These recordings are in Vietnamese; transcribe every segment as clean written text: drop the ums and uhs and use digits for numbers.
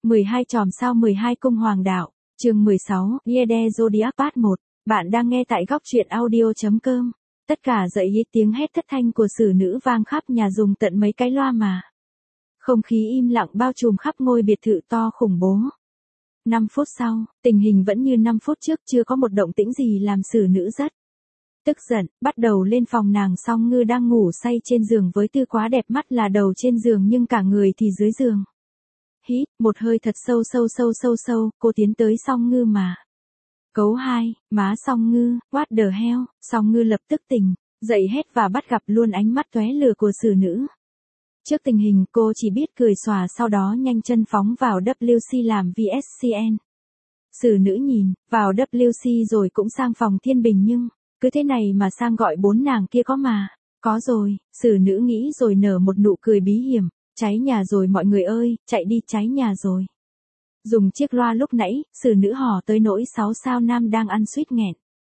12 chòm sao 12 cung hoàng đạo, chương 16, Yede Zodiac Part 1. Bạn đang nghe tại góc truyện audio.com. Tất cả dậy hít tiếng hét thất thanh của xử nữ vang khắp nhà dùng tận mấy cái loa mà. Không khí im lặng bao trùm khắp ngôi biệt thự to khủng bố. 5 phút sau, tình hình vẫn như 5 phút trước, chưa có một động tĩnh gì làm xử nữ rất tức giận, bắt đầu lên phòng nàng. Song Ngư đang ngủ say trên giường với tư quá đẹp mắt là đầu trên giường nhưng cả người thì dưới giường. Hít một hơi thật sâu, cô tiến tới Song Ngư mà. Cấu 2, má Song Ngư, what the hell. Song Ngư lập tức tỉnh, dậy hết và bắt gặp luôn ánh mắt tóe lửa của xử nữ. Trước tình hình cô chỉ biết cười xòa, sau đó nhanh chân phóng vào WC làm VSCN. Xử nữ nhìn vào WC rồi cũng sang phòng Thiên Bình, nhưng cứ thế này mà sang gọi 4 nàng kia có mà. Có rồi, xử nữ nghĩ rồi nở một nụ cười bí hiểm. Cháy nhà rồi mọi người ơi, chạy đi, cháy nhà rồi. Dùng chiếc loa lúc nãy, xử nữ hò tới nỗi 6 sao nam đang ăn suýt nghẹn.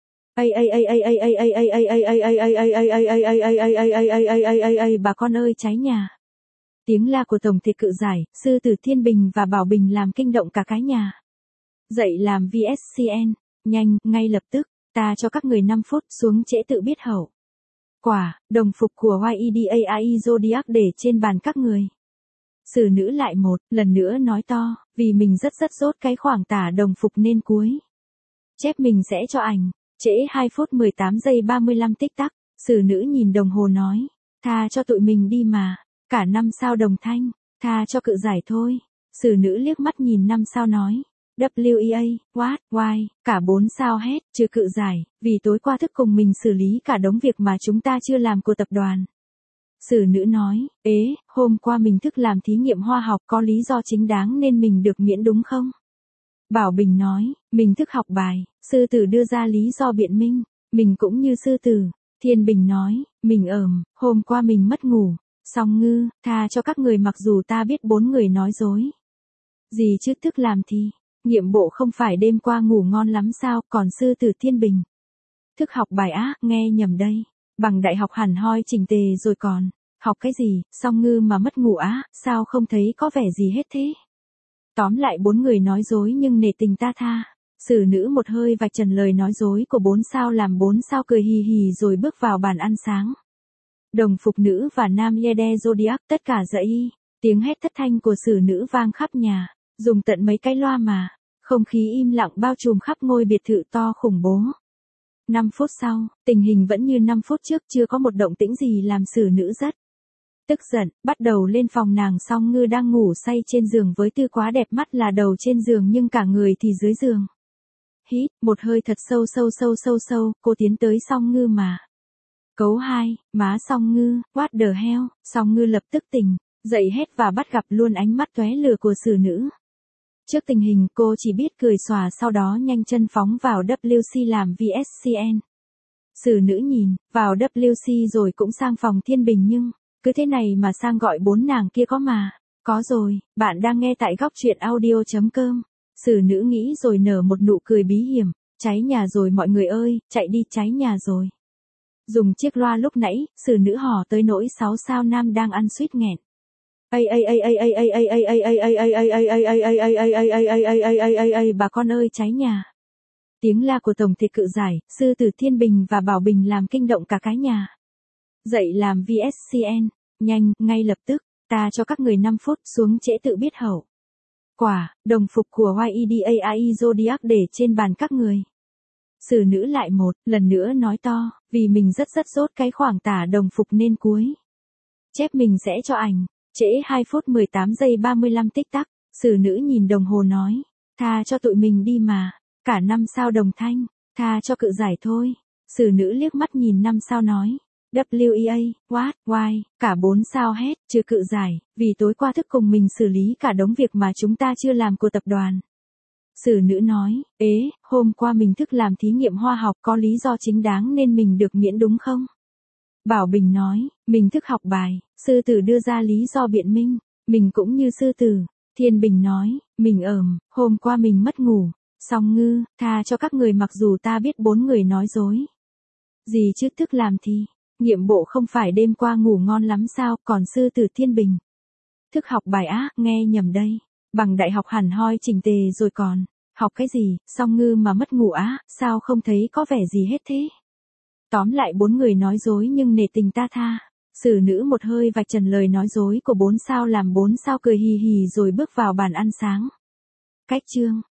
Bà con ơi, cháy nhà. Tiếng la của tổng thể cự giải, sư tử Thiên Bình và Bảo Bình làm kinh động cả cái nhà. Dậy làm VSCN, nhanh, ngay lập tức, ta cho các người 5 phút, xuống trễ tự biết hậu quả. Đồng phục của YEDAI Zodiac để trên bàn các người. Xử nữ lại một lần nữa nói to, vì mình rất dốt cái khoảng tả đồng phục nên cuối chép mình sẽ cho ảnh. Trễ 2 phút 18 giây 35 tích tắc. Xử nữ nhìn đồng hồ nói, tha cho tụi mình đi mà. Cả 5 sao đồng thanh, tha cho cự giải thôi. Xử nữ liếc mắt nhìn 5 sao nói, WEA, what, why, cả 4 sao hết, trừ cự giải, vì tối qua thức cùng mình xử lý cả đống việc mà chúng ta chưa làm của tập đoàn. Xử nữ nói, hôm qua mình thức làm thí nghiệm hóa học, có lý do chính đáng nên mình được miễn đúng không? Bảo Bình nói, mình thức học bài. Sư tử đưa ra lý do biện minh, mình cũng như sư tử. Thiên Bình nói, mình hôm qua mình mất ngủ. Song Ngư, tha cho các người mặc dù ta biết 4 người nói dối. Gì chứ thức làm thì, nghiệm bộ không phải đêm qua ngủ ngon lắm sao, còn sư tử Thiên Bình. Thức học bài á, nghe nhầm đây. Bằng đại học hẳn hoi chỉnh tề rồi còn. Học cái gì, Song Ngư mà mất ngủ á, sao không thấy có vẻ gì hết thế. Tóm lại 4 người nói dối nhưng nể tình ta tha. Xử nữ một hơi vạch trần lời nói dối của 4 sao làm 4 sao cười hì hì rồi bước vào bàn ăn sáng. Đồng phục nữ và nam Yede Zodiac tất cả dậy. Tiếng hét thất thanh của xử nữ vang khắp nhà. Dùng tận mấy cái loa mà. Không khí im lặng bao trùm khắp ngôi biệt thự to khủng bố. 5 phút sau, tình hình vẫn như 5 phút trước, chưa có một động tĩnh gì làm xử nữ rất tức giận, bắt đầu lên phòng nàng. Song Ngư đang ngủ say trên giường với tư quá đẹp mắt là đầu trên giường nhưng cả người thì dưới giường. Hít một hơi thật sâu, cô tiến tới Song Ngư mà. Cấu 2, má Song Ngư, what the hell. Song Ngư lập tức tỉnh, dậy hết và bắt gặp luôn ánh mắt tóe lửa của xử nữ. Trước tình hình cô chỉ biết cười xòa, sau đó nhanh chân phóng vào WC làm VSCN. Xử nữ nhìn vào WC rồi cũng sang phòng Thiên Bình, nhưng cứ thế này mà sang gọi 4 nàng kia có mà. Có rồi, bạn đang nghe tại góc truyện audio.com. Xử nữ nghĩ rồi nở một nụ cười bí hiểm. Cháy nhà rồi mọi người ơi, chạy đi, cháy nhà rồi. Dùng chiếc loa lúc nãy, xử nữ hò tới nỗi 6 sao nam đang ăn suýt nghẹn. Bà con ơi, cháy nhà. Tiếng la của tổng thể cự giải, sư tử Thiên Bình và Bảo Bình làm kinh động cả cái nhà. Dậy làm VSCN, nhanh, ngay lập tức, ta cho các người 5 phút, xuống trễ tự biết hậu quả. Đồng phục của YEDAI Zodiac để trên bàn các người. Xử nữ lại một lần nữa nói to, vì mình rất dốt cái khoảng tả đồng phục nên cuối chép mình sẽ cho ảnh. Trễ 2 phút 18 giây 35 tích tắc. Xử nữ nhìn đồng hồ nói, tha cho tụi mình đi mà. Cả 5 sao đồng thanh, tha cho cự giải thôi. Xử nữ liếc mắt nhìn 5 sao nói, WEA, what, why, cả 4 sao hết, trừ cự giải, vì tối qua thức cùng mình xử lý cả đống việc mà chúng ta chưa làm của tập đoàn. Xử nữ nói, hôm qua mình thức làm thí nghiệm hóa học, có lý do chính đáng nên mình được miễn đúng không? Bảo Bình nói, mình thức học bài. Sư tử đưa ra lý do biện minh, mình cũng như sư tử. Thiên Bình nói, mình hôm qua mình mất ngủ. Song Ngư, tha cho các người mặc dù ta biết 4 người nói dối. Gì chứ thức làm thì, nghiệm bộ không phải đêm qua ngủ ngon lắm sao, còn sư tử Thiên Bình. Thức học bài á, nghe nhầm đây. Bằng đại học hẳn hoi chỉnh tề rồi còn. Học cái gì, song ngư mà mất ngủ á, sao không thấy có vẻ gì hết thế? Tóm lại 4 người nói dối nhưng nể tình ta tha. Sử nữ một hơi vạch trần lời nói dối của 4 sao làm 4 sao cười hì hì rồi bước vào bàn ăn sáng. Cách chương